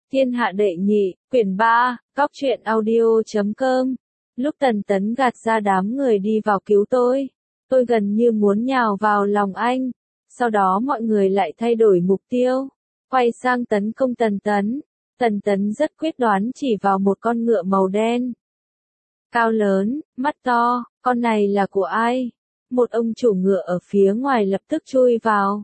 Thiên hạ đệ nhị, quyển 3, Cóc truyện audio.com. Lúc Tần Tấn gạt ra đám người đi vào cứu tôi gần như muốn nhào vào lòng anh. Sau đó mọi người lại thay đổi mục tiêu, quay sang tấn công Tần Tấn. Tần Tấn rất quyết đoán chỉ vào một con ngựa màu đen. Cao lớn, mắt to, con này là của ai? Một ông chủ ngựa ở phía ngoài lập tức chui vào.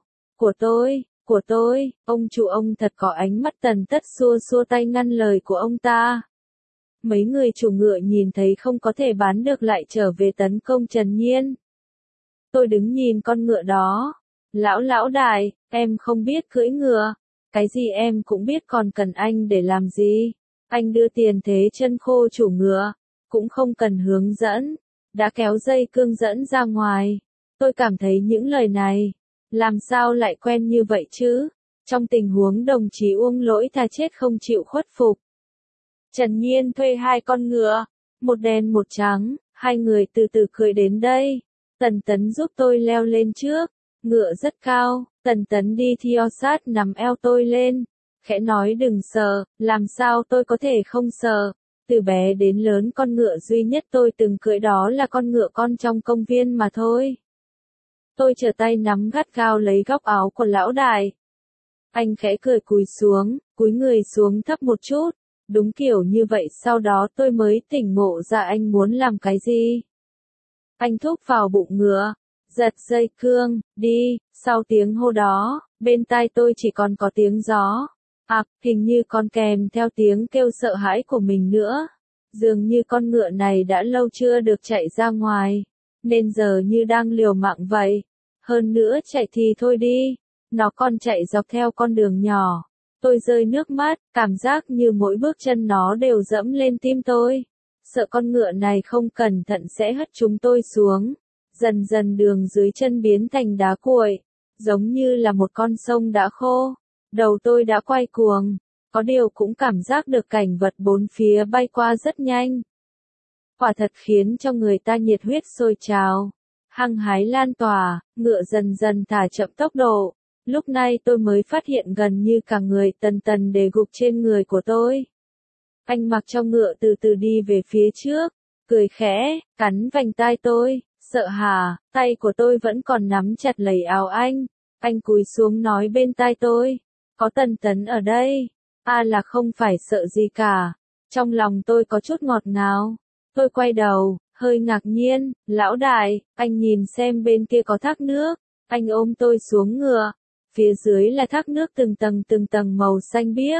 Của tôi, ông chủ ông thật có ánh mắt. Tần Tất xua xua tay ngăn lời của ông ta. Mấy người chủ ngựa nhìn thấy không có thể bán được lại trở về tấn công Trần Nhiên. Tôi đứng nhìn con ngựa đó. Lão đại, em không biết cưỡi ngựa. Cái gì em cũng biết, còn cần anh để làm gì? Anh đưa tiền thế chân khô chủ ngựa, cũng không cần hướng dẫn, đã kéo dây cương dẫn ra ngoài. Tôi cảm thấy những lời này, làm sao lại quen như vậy chứ? Trong tình huống đồng chí Uông Lỗi thà chết không chịu khuất phục. Trần Nhiên thuê hai con ngựa, một đen một trắng, hai người từ từ cưỡi đến đây. Tần Tấn giúp tôi leo lên trước, ngựa rất cao, Tần Tấn đi theo sát nắm eo tôi lên, khẽ nói đừng sợ. Làm sao tôi có thể không sợ? Từ bé đến lớn con ngựa duy nhất tôi từng cưỡi đó là con ngựa con trong công viên mà thôi. Tôi trở tay nắm gắt gao lấy góc áo của lão đại. Anh khẽ cười cúi người xuống thấp một chút. Đúng kiểu như vậy sau đó tôi mới tỉnh ngộ ra anh muốn làm cái gì. Anh thúc vào bụng ngựa, giật dây cương, đi. Sau tiếng hô đó, bên tai tôi chỉ còn có tiếng gió. Hình như còn kèm theo tiếng kêu sợ hãi của mình nữa. Dường như con ngựa này đã lâu chưa được chạy ra ngoài, nên giờ như đang liều mạng vậy. Hơn nữa chạy thì thôi đi, nó còn chạy dọc theo con đường nhỏ. Tôi rơi nước mắt, cảm giác như mỗi bước chân nó đều dẫm lên tim tôi. Sợ con ngựa này không cẩn thận sẽ hất chúng tôi xuống. Dần dần đường dưới chân biến thành đá cuội, giống như là một con sông đã khô. Đầu tôi đã quay cuồng, có điều cũng cảm giác được cảnh vật bốn phía bay qua rất nhanh. Quả thật khiến cho người ta nhiệt huyết sôi trào, hăng hái lan tỏa, ngựa dần dần thả chậm tốc độ. Lúc này tôi mới phát hiện gần như cả người Tần Tấn đều gục trên người của tôi. Anh mặc cho ngựa từ từ đi về phía trước, cười khẽ, cắn vành tai tôi, sợ hả? Tay của tôi vẫn còn nắm chặt lấy áo anh. Anh cúi xuống nói bên tai tôi, có Tần Tấn ở đây, là không phải sợ gì cả. Trong lòng tôi có chút ngọt ngào. Tôi quay đầu, hơi ngạc nhiên, lão đại, anh nhìn xem bên kia có thác nước. Anh ôm tôi xuống ngựa, phía dưới là thác nước từng tầng màu xanh biếc.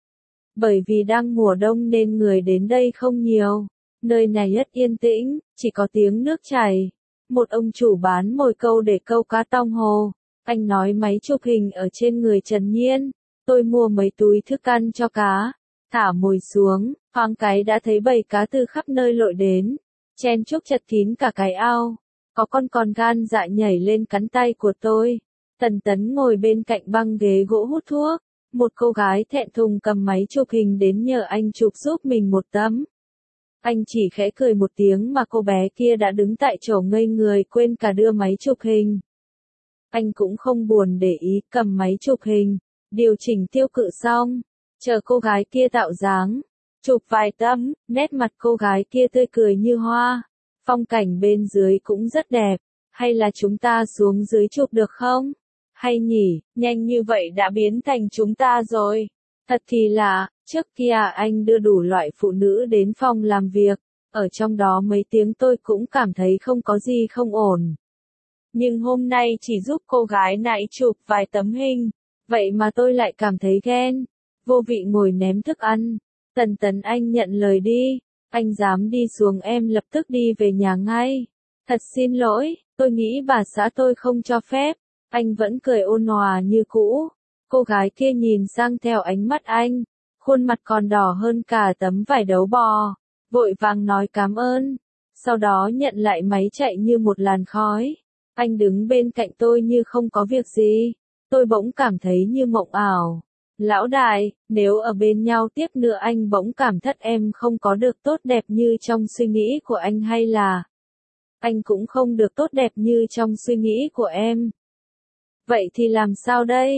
Bởi vì đang mùa đông nên người đến đây không nhiều, nơi này rất yên tĩnh, chỉ có tiếng nước chảy. Một ông chủ bán mồi câu để câu cá tong hồ. Anh nói máy chụp hình ở trên người Trần Nhiên. Tôi mua mấy túi thức ăn cho cá, thả mồi xuống, thoáng cái đã thấy bầy cá từ khắp nơi lội đến, chen chúc chật kín cả cái ao. Có con còn gan dạ nhảy lên cắn tay của tôi. Tần Tấn ngồi bên cạnh băng ghế gỗ hút thuốc. Một cô gái thẹn thùng cầm máy chụp hình đến nhờ anh chụp giúp mình một tấm. Anh chỉ khẽ cười một tiếng mà cô bé kia đã đứng tại chỗ ngây người quên cả đưa máy chụp hình. Anh cũng không buồn để ý, cầm máy chụp hình, điều chỉnh tiêu cự xong, chờ cô gái kia tạo dáng, chụp vài tấm. Nét mặt cô gái kia tươi cười như hoa, phong cảnh bên dưới cũng rất đẹp. Hay là chúng ta xuống dưới chụp được không? Hay nhỉ, nhanh như vậy đã biến thành chúng ta rồi. Thật thì lạ, trước kia anh đưa đủ loại phụ nữ đến phòng làm việc, ở trong đó mấy tiếng tôi cũng cảm thấy không có gì không ổn. Nhưng hôm nay chỉ giúp cô gái này chụp vài tấm hình, vậy mà tôi lại cảm thấy ghen. Vô vị ngồi ném thức ăn. Tần Tấn anh nhận lời đi, anh dám đi xuống em lập tức đi về nhà ngay. Thật xin lỗi, tôi nghĩ bà xã tôi không cho phép. Anh vẫn cười ôn hòa như cũ. Cô gái kia nhìn sang theo ánh mắt anh, khuôn mặt còn đỏ hơn cả tấm vải đấu bò, vội vàng nói cảm ơn, sau đó nhận lại máy chạy như một làn khói. Anh đứng bên cạnh tôi như không có việc gì. Tôi bỗng cảm thấy như mộng ảo. Lão đại, nếu ở bên nhau tiếp nữa anh bỗng cảm thất em không có được tốt đẹp như trong suy nghĩ của anh, hay là anh cũng không được tốt đẹp như trong suy nghĩ của em. Vậy thì làm sao đây?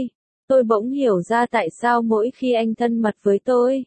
Tôi bỗng hiểu ra tại sao mỗi khi anh thân mật với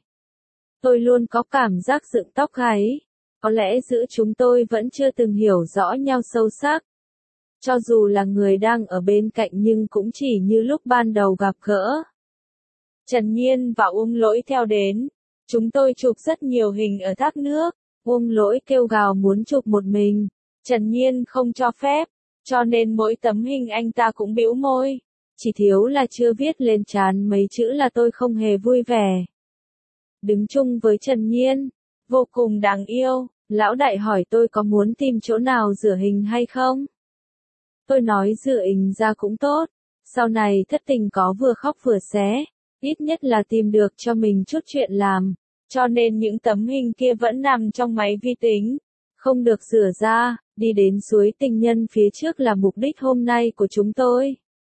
tôi luôn có cảm giác dựng tóc gáy. Có lẽ giữa chúng tôi vẫn chưa từng hiểu rõ nhau sâu sắc. Cho dù là người đang ở bên cạnh nhưng cũng chỉ như lúc ban đầu gặp gỡ. Trần Nhiên và Uông Lỗi theo đến. Chúng tôi chụp rất nhiều hình ở thác nước. Uông Lỗi kêu gào muốn chụp một mình. Trần Nhiên không cho phép. Cho nên mỗi tấm hình anh ta cũng bĩu môi. Chỉ thiếu là chưa viết lên trán mấy chữ là tôi không hề vui vẻ. Đứng chung với Trần Nhiên. Vô cùng đáng yêu. Lão đại hỏi tôi có muốn tìm chỗ nào rửa hình hay không? Tôi nói rửa hình ra cũng tốt. Sau này thất tình có vừa khóc vừa xé. Ít nhất là tìm được cho mình chút chuyện làm. Cho nên những tấm hình kia vẫn nằm trong máy vi tính. Không được rửa ra. Đi đến suối tình nhân phía trước là mục đích hôm nay của chúng tôi.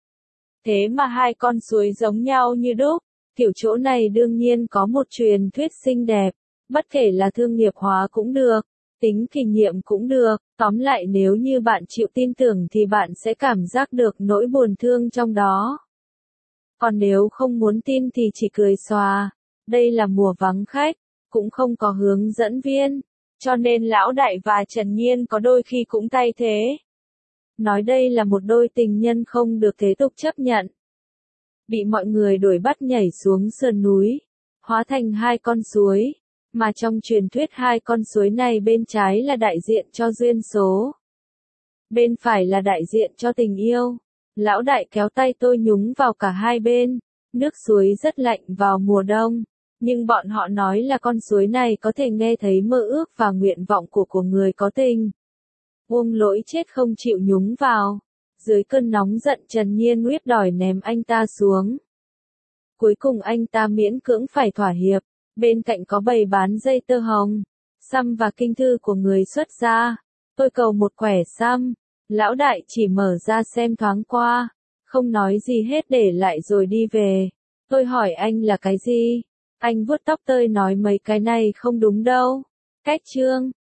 Thế mà hai con suối giống nhau như đúc. Kiểu chỗ này đương nhiên có một truyền thuyết xinh đẹp. Bất kể là thương nghiệp hóa cũng được. Tính kinh nghiệm cũng được. Tóm lại nếu như bạn chịu tin tưởng thì bạn sẽ cảm giác được nỗi buồn thương trong đó. Còn nếu không muốn tin thì chỉ cười xòa. Đây là mùa vắng khách. Cũng không có hướng dẫn viên. Cho nên lão đại và Trần Nhiên có đôi khi cũng thay thế. Nói đây là một đôi tình nhân không được thế tục chấp nhận. Bị mọi người đuổi bắt nhảy xuống sườn núi. Hóa thành hai con suối. Mà trong truyền thuyết hai con suối này bên trái là đại diện cho duyên số. Bên phải là đại diện cho tình yêu. Lão đại kéo tay tôi nhúng vào cả hai bên. Nước suối rất lạnh vào mùa đông. Nhưng bọn họ nói là con suối này có thể nghe thấy mơ ước và nguyện vọng của người có tình. Uông Lỗi chết không chịu nhúng vào. Dưới cơn nóng giận Trần Nhiên quyết đòi ném anh ta xuống. Cuối cùng anh ta miễn cưỡng phải thỏa hiệp. Bên cạnh có bày bán dây tơ hồng, săm và kinh thư của người xuất gia. Tôi cầu một quẻ săm. Lão đại chỉ mở ra xem thoáng qua. Không nói gì hết để lại rồi đi về. Tôi hỏi anh là cái gì? Anh vuốt tóc tôi nói mấy cái này không đúng đâu. Cách chương.